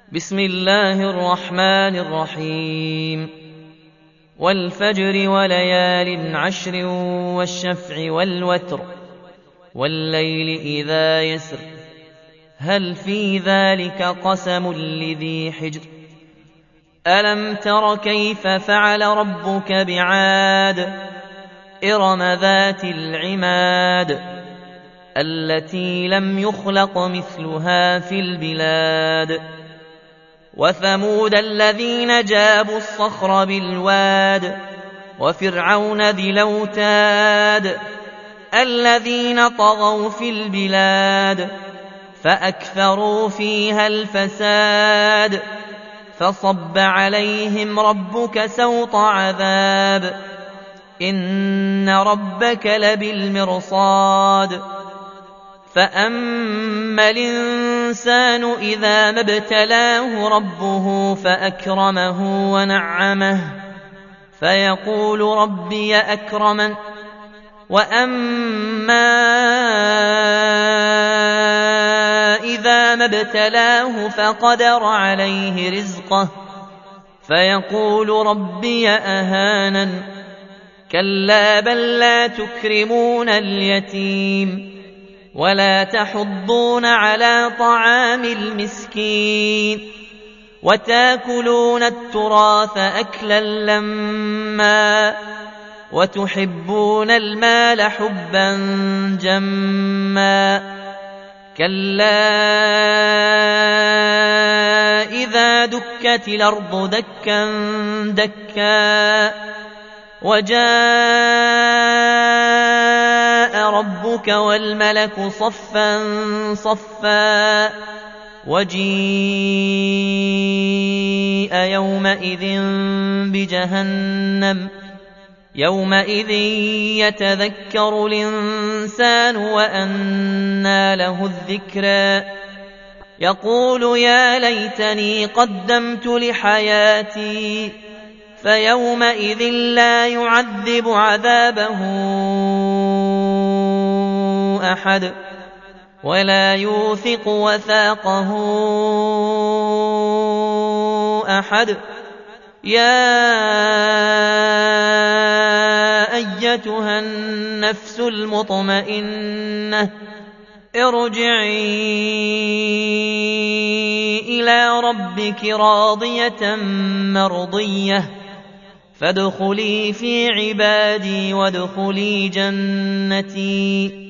بسم الله الرحمن الرحيم والفجر وليال عشر والشفع والوتر والليل إذا يسر هل في ذلك قسم لذي حجر ألم تر كيف فعل ربك بعاد إرم ذات العماد التي لم يخلق مثلها في البلاد وثمود الذين جابوا الصخر بالواد وفرعون ذي الأوتاد الذين طغوا في البلاد فأكثروا فيها الفساد فصب عليهم ربك سوط عذاب إن ربك لبالمرصاد فأما الإنسان إذا ما ابتلاه ربه فأكرمه ونعمه فيقول ربي أكرمن وأما إذا ما ابتلاه فقدر عليه رزقه فيقول ربي أهانن كلا بل لا تكرمون اليتيم ولا تحضون على طعام المسكين وتاكلون التراث أكلا لما وتحبون المال حبا جما كلا إذا دكت الأرض دكا دكا وجاء ربك والملك صفا صفا وجيء يومئذ بجهنم يومئذ يتذكر الإنسان وأنى له الذكرى يقول يا ليتني قدمت لحياتي فيومئذ لا يعذب عذابه أحد ولا يوثق وثاقه أحد يا أيتها النفس المطمئنة ارجعي إلى ربك راضية مرضية فادخلي في عبادي وادخلي جنتي